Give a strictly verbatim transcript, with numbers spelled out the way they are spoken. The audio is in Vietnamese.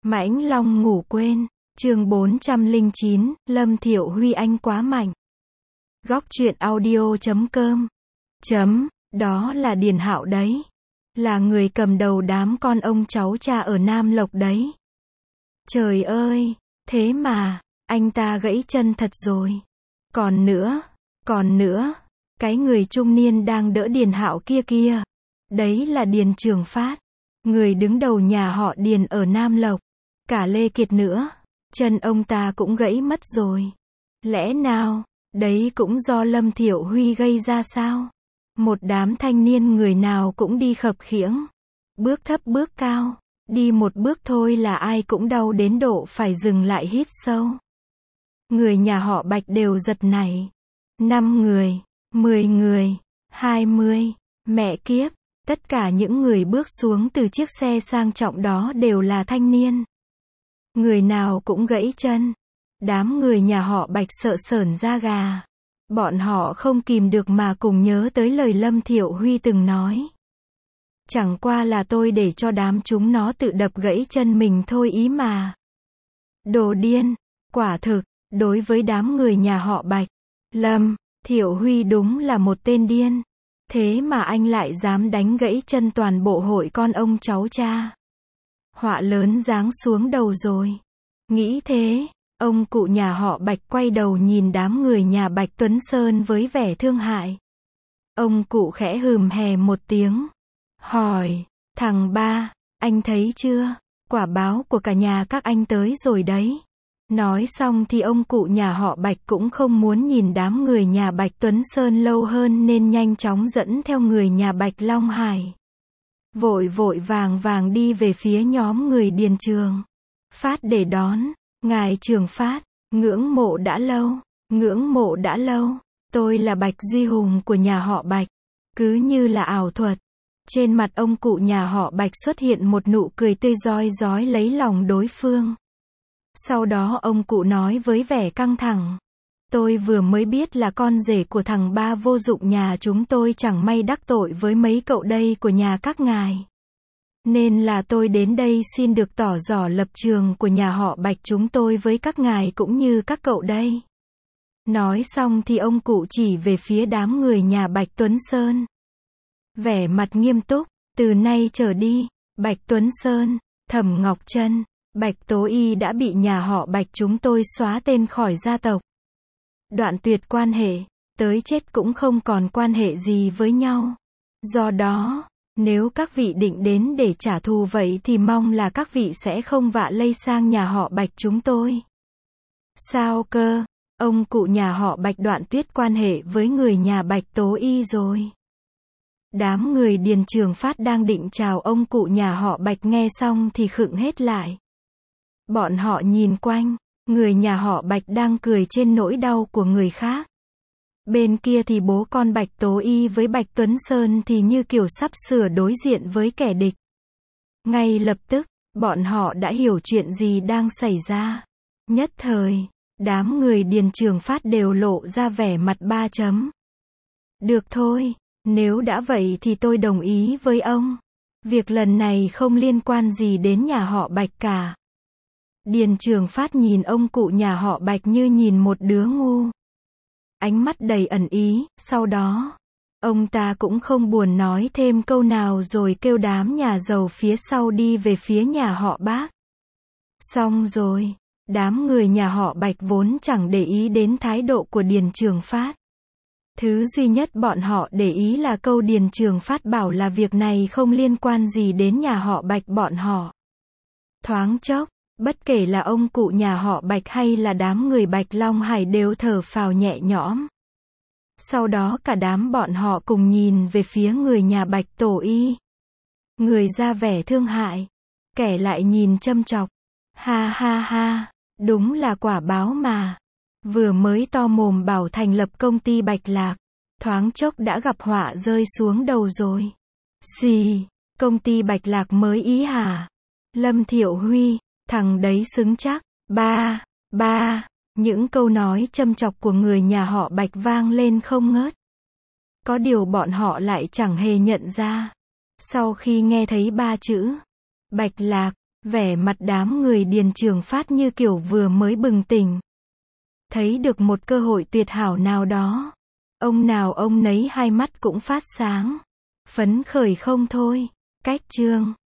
Mãnh Long ngủ quên, chương bốn trăm lẻ chín, Lâm Thiệu Huy anh quá mạnh. Góc truyện audio chấm com. Chấm, đó là Điền Hạo đấy. Là người cầm đầu đám con ông cháu cha ở Nam Lộc đấy. Trời ơi, thế mà, anh ta gãy chân thật rồi. Còn nữa, còn nữa, cái người trung niên đang đỡ Điền Hạo kia kia. Đấy là Điền Trường Phát, người đứng đầu nhà họ Điền ở Nam Lộc. Cả Lê Kiệt nữa, chân ông ta cũng gãy mất rồi. Lẽ nào, đấy cũng do Lâm Thiệu Huy gây ra sao? Một đám thanh niên người nào cũng đi khập khiễng. Bước thấp bước cao, đi một bước thôi là ai cũng đau đến độ phải dừng lại hít sâu. Người nhà họ Bạch đều giật nảy. Năm người, mười người, hai mươi, mẹ kiếp, tất cả những người bước xuống từ chiếc xe sang trọng đó đều là thanh niên. Người nào cũng gãy chân. Đám người nhà họ Bạch sợ sởn da gà. Bọn họ không kìm được mà cùng nhớ tới lời Lâm Thiệu Huy từng nói. Chẳng qua là tôi để cho đám chúng nó tự đập gãy chân mình thôi ý mà. Đồ điên, quả thực, đối với đám người nhà họ Bạch, Lâm Thiệu Huy đúng là một tên điên. Thế mà anh lại dám đánh gãy chân toàn bộ hội con ông cháu cha. Họa lớn giáng xuống đầu rồi. Nghĩ thế, ông cụ nhà họ Bạch quay đầu nhìn đám người nhà Bạch Tuấn Sơn với vẻ thương hại. Ông cụ khẽ hừm hè một tiếng. Hỏi, thằng ba, anh thấy chưa? Quả báo của cả nhà các anh tới rồi đấy. Nói xong thì ông cụ nhà họ Bạch cũng không muốn nhìn đám người nhà Bạch Tuấn Sơn lâu hơn nên nhanh chóng dẫn theo người nhà Bạch Long Hải. Vội vội vàng vàng đi về phía nhóm người Điền Trường Phát để đón. Ngài Trường Phát, ngưỡng mộ đã lâu, ngưỡng mộ đã lâu. Tôi là Bạch Duy Hùng của nhà họ Bạch. Cứ như là ảo thuật. Trên mặt ông cụ nhà họ Bạch xuất hiện một nụ cười tươi rói rói lấy lòng đối phương. Sau đó ông cụ nói với vẻ căng thẳng. Tôi vừa mới biết là con rể của thằng ba vô dụng nhà chúng tôi chẳng may đắc tội với mấy cậu đây của nhà các ngài. Nên là tôi đến đây xin được tỏ rõ lập trường của nhà họ Bạch chúng tôi với các ngài cũng như các cậu đây. Nói xong thì ông cụ chỉ về phía đám người nhà Bạch Tuấn Sơn. Vẻ mặt nghiêm túc, từ nay trở đi, Bạch Tuấn Sơn, Thẩm Ngọc Trân, Bạch Tố Y đã bị nhà họ Bạch chúng tôi xóa tên khỏi gia tộc. Đoạn tuyệt quan hệ, tới chết cũng không còn quan hệ gì với nhau. Do đó, nếu các vị định đến để trả thù vậy thì mong là các vị sẽ không vạ lây sang nhà họ Bạch chúng tôi. Sao cơ? Ông cụ nhà họ Bạch đoạn tuyệt quan hệ với người nhà Bạch Tố Y rồi. Đám người Điền Trường Phát đang định chào ông cụ nhà họ Bạch nghe xong thì khựng hết lại. Bọn họ nhìn quanh, người nhà họ Bạch đang cười trên nỗi đau của người khác. Bên kia thì bố con Bạch Tố Y với Bạch Tuấn Sơn thì như kiểu sắp sửa đối diện với kẻ địch. Ngay lập tức, bọn họ đã hiểu chuyện gì đang xảy ra. Nhất thời, đám người Điền Trường Phát đều lộ ra vẻ mặt ba chấm. Được thôi, nếu đã vậy thì tôi đồng ý với ông. Việc lần này không liên quan gì đến nhà họ Bạch cả. Điền Trường Phát nhìn ông cụ nhà họ Bạch như nhìn một đứa ngu. Ánh mắt đầy ẩn ý, sau đó, ông ta cũng không buồn nói thêm câu nào rồi kêu đám nhà giàu phía sau đi về phía nhà họ Bác. Xong rồi, đám người nhà họ Bạch vốn chẳng để ý đến thái độ của Điền Trường Phát. Thứ duy nhất bọn họ để ý là câu Điền Trường Phát bảo là việc này không liên quan gì đến nhà họ Bạch bọn họ. Thoáng chốc, bất kể là ông cụ nhà họ Bạch hay là đám người Bạch Long Hải đều thở phào nhẹ nhõm. Sau đó cả đám bọn họ cùng nhìn về phía người nhà Bạch Tổ Y. Người ra vẻ thương hại, kẻ lại nhìn châm chọc. Ha ha ha, đúng là quả báo mà. Vừa mới to mồm bảo thành lập công ty Bạch Lạc, thoáng chốc đã gặp họa rơi xuống đầu rồi. Xì, công ty Bạch Lạc mới ý hả? Lâm Thiệu Huy, thằng đấy xứng chắc. Ba, ba, những câu nói châm chọc của người nhà họ Bạch vang lên không ngớt. Có điều bọn họ lại chẳng hề nhận ra. Sau khi nghe thấy ba chữ Bạch Lạc, Vẻ mặt đám người Điền Trường Phát như kiểu vừa mới bừng tỉnh. Thấy được một cơ hội tuyệt hảo nào đó. Ông nào ông nấy hai mắt cũng phát sáng. Phấn khởi không thôi. Cách chương